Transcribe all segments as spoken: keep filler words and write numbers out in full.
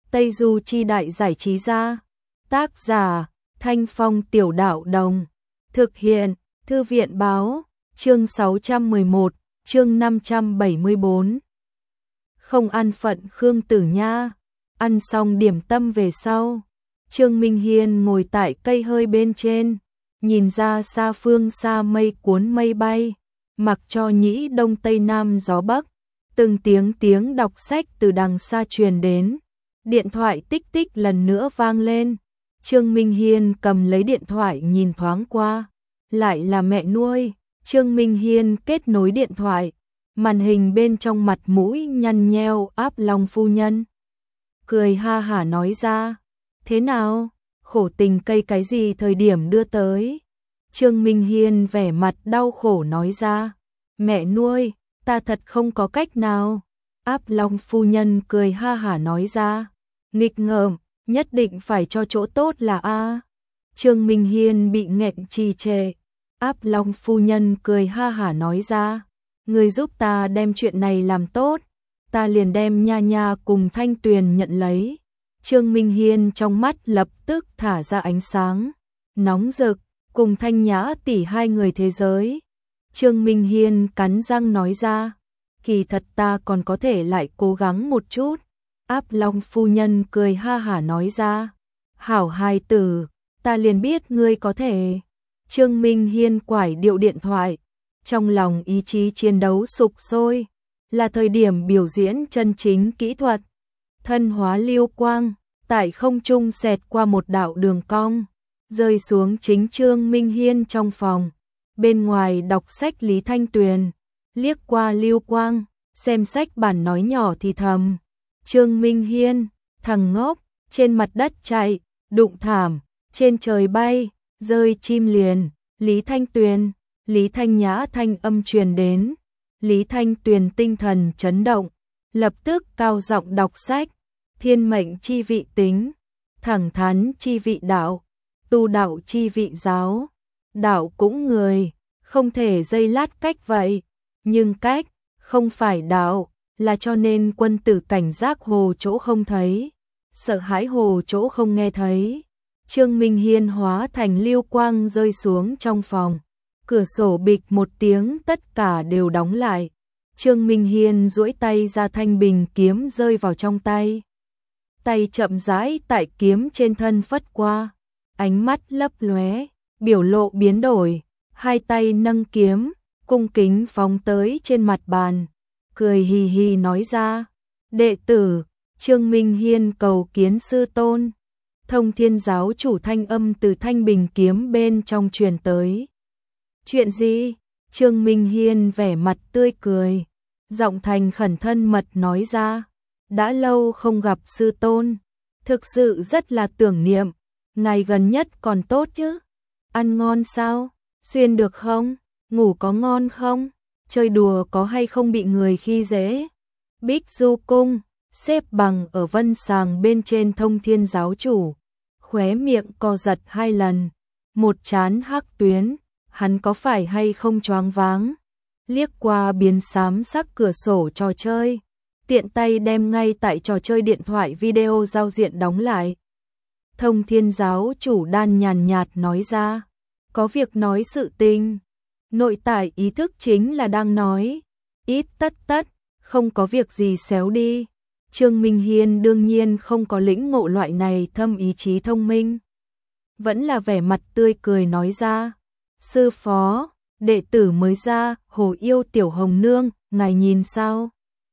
Tây Du Chi Đại Giải Trí Gia. Tác giả Thanh Phong Tiểu Đạo Đồng. Thực hiện Thư viện Báo. Chương sáu trăm mười một, chương năm trăm bảy mươi bốn. Không ăn phận Khương Tử Nha. Ăn xong điểm tâm về sau, Trương Minh Hiên ngồi tại cây hơi bên trên, nhìn ra xa phương xa mây cuốn mây bay, mặc cho nhĩ đông tây nam gió bắc, từng tiếng tiếng đọc sách từ đằng xa truyền đến. Điện thoại tích tích lần nữa vang lên. Trương Minh Hiên cầm lấy điện thoại nhìn thoáng qua, lại là mẹ nuôi. Trương Minh Hiên kết nối điện thoại, màn hình bên trong mặt mũi nhăn nheo Áp Long phu nhân. Cười ha hả nói ra, thế nào, khổ tình cây cái gì thời điểm đưa tới? Trương Minh Hiên vẻ mặt đau khổ nói ra, mẹ nuôi, ta thật không có cách nào. Áp Long phu nhân cười ha hả nói ra, nghịch ngợm, nhất định phải cho chỗ tốt là a. Trương Minh Hiên bị nghẹn trì trệ. Áp Long phu nhân cười ha hả nói ra, người giúp ta đem chuyện này làm tốt, ta liền đem Nha Nha cùng Thanh Tuyền nhận lấy. Trương Minh Hiên trong mắt lập tức thả ra ánh sáng nóng rực, cùng Thanh Nhã tỷ hai người thế giới. Trương Minh Hiên cắn răng nói ra, kỳ thật ta còn có thể lại cố gắng một chút. Áp Long phu nhân cười ha hả nói ra, hảo hài tử, ta liền biết ngươi có thể. Trương Minh Hiên quải điệu điện thoại, trong lòng ý chí chiến đấu sục sôi, là thời điểm biểu diễn chân chính kỹ thuật. Thân hóa lưu quang, tại không trung xẹt qua một đạo đường cong, rơi xuống chính Trương Minh Hiên trong phòng. Bên ngoài đọc sách Lý Thanh Tuyền, liếc qua lưu quang, xem sách bản nói nhỏ thì thầm, Trương Minh Hiên, thằng ngốc, trên mặt đất chạy, đụng thảm, trên trời bay, rơi chim liền. Lý Thanh Tuyền, Lý Thanh Nhã thanh âm truyền đến. Lý Thanh Tuyền tinh thần chấn động, lập tức cao giọng đọc sách, thiên mệnh chi vị tính, thẳng thắn chi vị đạo, tu đạo chi vị giáo, đạo cũng người, không thể dây lát cách vậy, nhưng cách, không phải đạo, là cho nên quân tử cảnh giác hồ chỗ không thấy, sợ hãi hồ chỗ không nghe thấy. Trương Minh Hiên hóa thành lưu quang rơi xuống trong phòng, cửa sổ bịch một tiếng tất cả đều đóng lại. Trương Minh Hiên duỗi tay ra thanh bình kiếm rơi vào trong tay. Tay chậm rãi tại kiếm trên thân phất qua, ánh mắt lấp lóe, biểu lộ biến đổi, hai tay nâng kiếm, cung kính phóng tới trên mặt bàn, cười hì hì nói ra, đệ tử, Trương Minh Hiên cầu kiến sư tôn. Thông Thiên giáo chủ thanh âm từ thanh bình kiếm bên trong truyền tới. Chuyện gì? Trương Minh Hiên vẻ mặt tươi cười, giọng thành khẩn thân mật nói ra, đã lâu không gặp sư tôn, thực sự rất là tưởng niệm, ngày gần nhất còn tốt chứ? Ăn ngon sao? Xuyên được không? Ngủ có ngon không? Chơi đùa có hay không bị người khi dễ? Bích Du Cung, xếp bằng ở vân sàng bên trên Thông Thiên giáo chủ, khóe miệng co giật hai lần, một trán hắc tuyến, hắn có phải hay không choáng váng? Liếc qua biến xám sắc cửa sổ trò chơi, tiện tay đem ngay tại trò chơi điện thoại video giao diện đóng lại. Thông Thiên giáo chủ đan nhàn nhạt nói ra, có việc nói sự tình, nội tại ý thức chính là đang nói, ít tất tất, không có việc gì xéo đi. Trương Minh Hiên đương nhiên không có lĩnh ngộ loại này thâm ý chí thông minh, vẫn là vẻ mặt tươi cười nói ra, sư phó, đệ tử mới ra, Hồ Yêu tiểu hồng nương, ngài nhìn sao?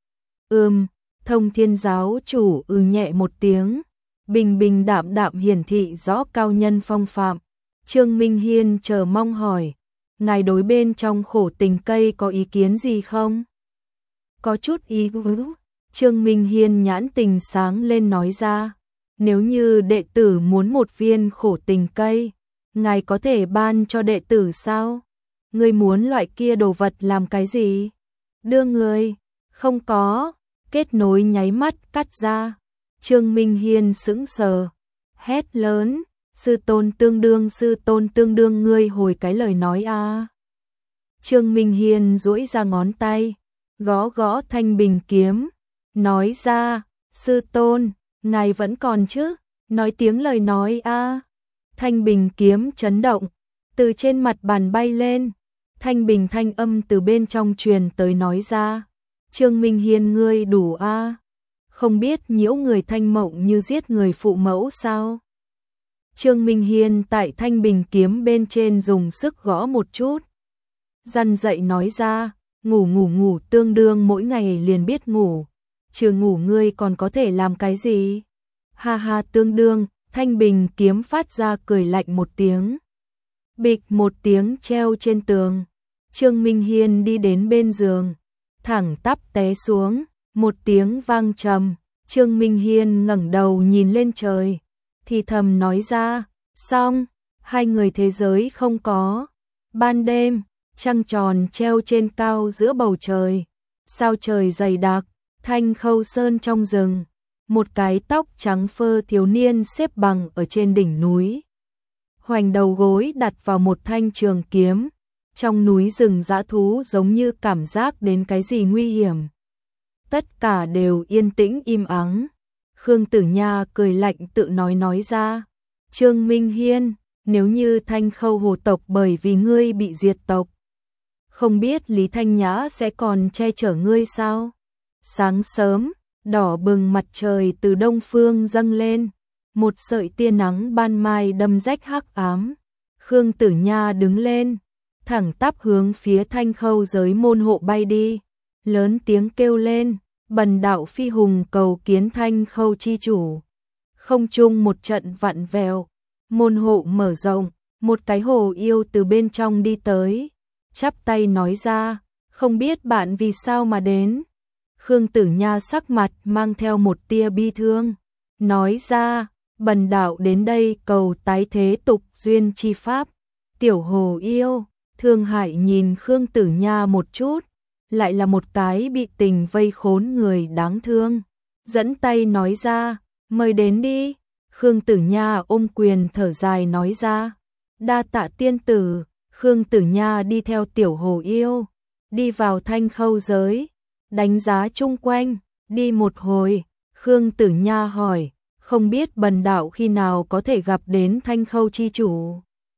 Ừm, Thông Thiên giáo chủ ừ nhẹ một tiếng, bình bình đạm đạm hiển thị rõ cao nhân phong phạm. Trương Minh Hiên chờ mong hỏi, ngài đối bên trong khổ tình cây có ý kiến gì không? Có chút ý ứ. Trương Minh Hiên nhãn tình sáng lên nói ra, nếu như đệ tử muốn một viên khổ tình cây, ngài có thể ban cho đệ tử sao? Ngươi muốn loại kia đồ vật làm cái gì? Đưa người, không có, kết nối nháy mắt cắt ra. Trương Minh Hiên sững sờ, hét lớn, sư tôn tương đương sư tôn tương đương ngươi hồi cái lời nói a. À. Trương Minh Hiên duỗi ra ngón tay, gõ gõ thanh bình kiếm, nói ra, sư tôn, ngài vẫn còn chứ, nói tiếng lời nói a. Thanh bình kiếm chấn động, từ trên mặt bàn bay lên, thanh bình thanh âm từ bên trong truyền tới nói ra, Trương Minh Hiên ngươi đủ a, không biết nhiễu người thanh mộng như giết người phụ mẫu sao? Trương Minh Hiên tại thanh bình kiếm bên trên dùng sức gõ một chút, răn dậy nói ra, ngủ ngủ ngủ tương đương mỗi ngày liền biết ngủ, trừ ngủ ngươi còn có thể làm cái gì? Ha ha tương đương, thanh bình kiếm phát ra cười lạnh một tiếng. Bịch một tiếng treo trên tường, Trương Minh Hiên đi đến bên giường, thẳng tắp té xuống, một tiếng vang trầm, Trương Minh Hiên ngẩng đầu nhìn lên trời, thì thầm nói ra, xong, hai người thế giới không có. Ban đêm, trăng tròn treo trên cao giữa bầu trời, sao trời dày đặc, Thanh Khâu Sơn trong rừng, một cái tóc trắng phơ thiếu niên xếp bằng ở trên đỉnh núi. Hoành đầu gối đặt vào một thanh trường kiếm, trong núi rừng dã thú giống như cảm giác đến cái gì nguy hiểm. Tất cả đều yên tĩnh im ắng. Khương Tử Nha cười lạnh tự nói nói ra, Trương Minh Hiên, nếu như Thanh Khâu hồ tộc bởi vì ngươi bị diệt tộc, không biết Lý Thanh Nhã sẽ còn che chở ngươi sao? Sáng sớm, đỏ bừng mặt trời từ đông phương dâng lên, một sợi tia nắng ban mai đâm rách hắc ám. Khương Tử Nha đứng lên, thẳng tắp hướng phía Thanh Khâu giới môn hộ bay đi, lớn tiếng kêu lên, bần đạo phi hùng cầu kiến Thanh Khâu chi chủ. Không trung một trận vặn vẹo, môn hộ mở rộng, một cái hồ yêu từ bên trong đi tới, chắp tay nói ra, không biết bạn vì sao mà đến. Khương Tử Nha sắc mặt mang theo một tia bi thương, nói ra, bần đạo đến đây cầu tái thế tục duyên chi pháp. Tiểu hồ yêu, Thương Hải nhìn Khương Tử Nha một chút, lại là một cái bị tình vây khốn người đáng thương, dẫn tay nói ra, mời đến đi. Khương Tử Nha ôm quyền thở dài nói ra, đa tạ tiên tử. Khương Tử Nha đi theo tiểu hồ yêu, đi vào Thanh Khâu giới, đánh giá chung quanh, đi một hồi, Khương Tử Nha hỏi, không biết bần đạo khi nào có thể gặp đến Thanh Khâu chi chủ.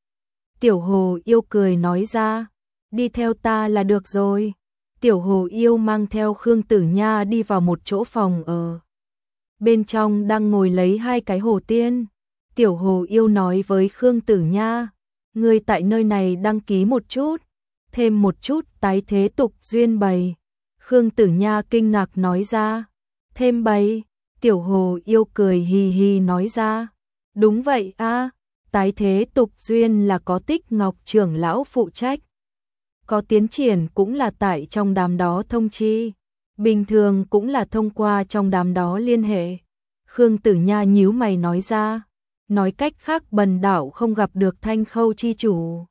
Tiểu hồ yêu cười nói ra, đi theo ta là được rồi. Tiểu hồ yêu mang theo Khương Tử Nha đi vào một chỗ phòng ở. Bên trong đang ngồi lấy hai cái hồ tiên. Tiểu hồ yêu nói với Khương Tử Nha, ngươi tại nơi này đăng ký một chút, thêm một chút tái thế tục duyên bày. Khương Tử Nha kinh ngạc nói ra, thêm bày. Tiểu hồ yêu cười hì hì nói ra, đúng vậy a, tái thế tục duyên là có Tích Ngọc trưởng lão phụ trách. Có tiến triển cũng là tại trong đám đó thông chi, bình thường cũng là thông qua trong đám đó liên hệ. Khương Tử Nha nhíu mày nói ra, nói cách khác bần đạo không gặp được Thanh Khâu chi chủ.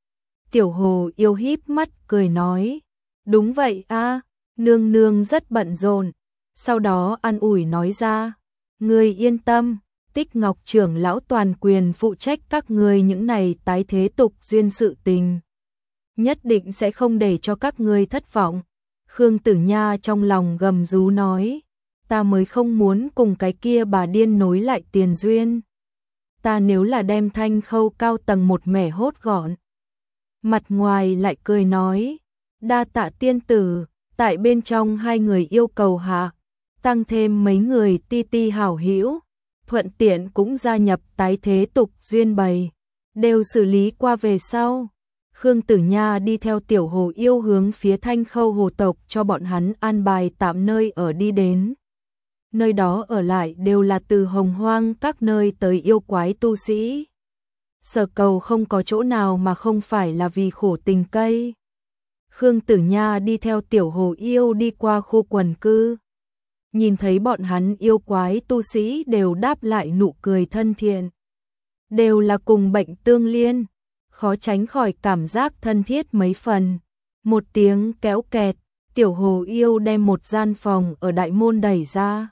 Tiểu hồ yêu híp mắt cười nói, đúng vậy a, nương nương rất bận rộn. Sau đó an ủi nói ra, ngươi yên tâm, Tích Ngọc trưởng lão toàn quyền phụ trách các ngươi những này tái thế tục duyên sự tình, nhất định sẽ không để cho các ngươi thất vọng. Khương Tử Nha trong lòng gầm rú nói, ta mới không muốn cùng cái kia bà điên nối lại tiền duyên. Ta nếu là đem Thanh Khâu cao tầng một mẻ hốt gọn. Mặt ngoài lại cười nói, đa tạ tiên tử, tại bên trong hai người yêu cầu hạ, tăng thêm mấy người ti ti hảo hữu, thuận tiện cũng gia nhập tái thế tục duyên bày, đều xử lý qua về sau. Khương Tử Nha đi theo tiểu hồ yêu hướng phía Thanh Khâu hồ tộc cho bọn hắn an bài tạm nơi ở đi đến. Nơi đó ở lại đều là từ hồng hoang các nơi tới yêu quái tu sĩ. Sở cầu không có chỗ nào mà không phải là vì khổ tình cây. Khương Tử Nha đi theo tiểu hồ yêu đi qua khu quần cư. Nhìn thấy bọn hắn yêu quái tu sĩ đều đáp lại nụ cười thân thiện. Đều là cùng bệnh tương liên, khó tránh khỏi cảm giác thân thiết mấy phần. Một tiếng kéo kẹt, tiểu hồ yêu đem một gian phòng ở đại môn đẩy ra.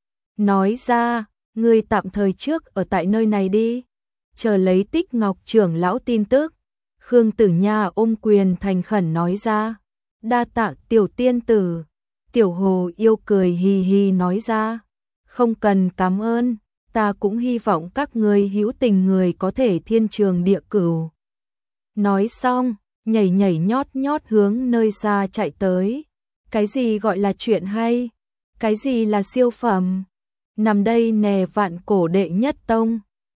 Nói ra, ngươi tạm thời trước ở tại nơi này đi, chờ lấy Tích Ngọc trưởng lão tin tức. Khương Tử Nha ôm quyền thành khẩn nói ra, đa tạ tiểu tiên tử. Tiểu hồ yêu cười hì hì nói ra, Không cần cảm ơn, ta cũng hy vọng các ngươi hữu tình người có thể thiên trường địa cửu. Nói xong, nhảy nhảy nhót nhót hướng nơi xa chạy tới. Cái gì gọi là chuyện hay? Cái gì là siêu phẩm? Nằm đây nè vạn cổ đệ nhất tông.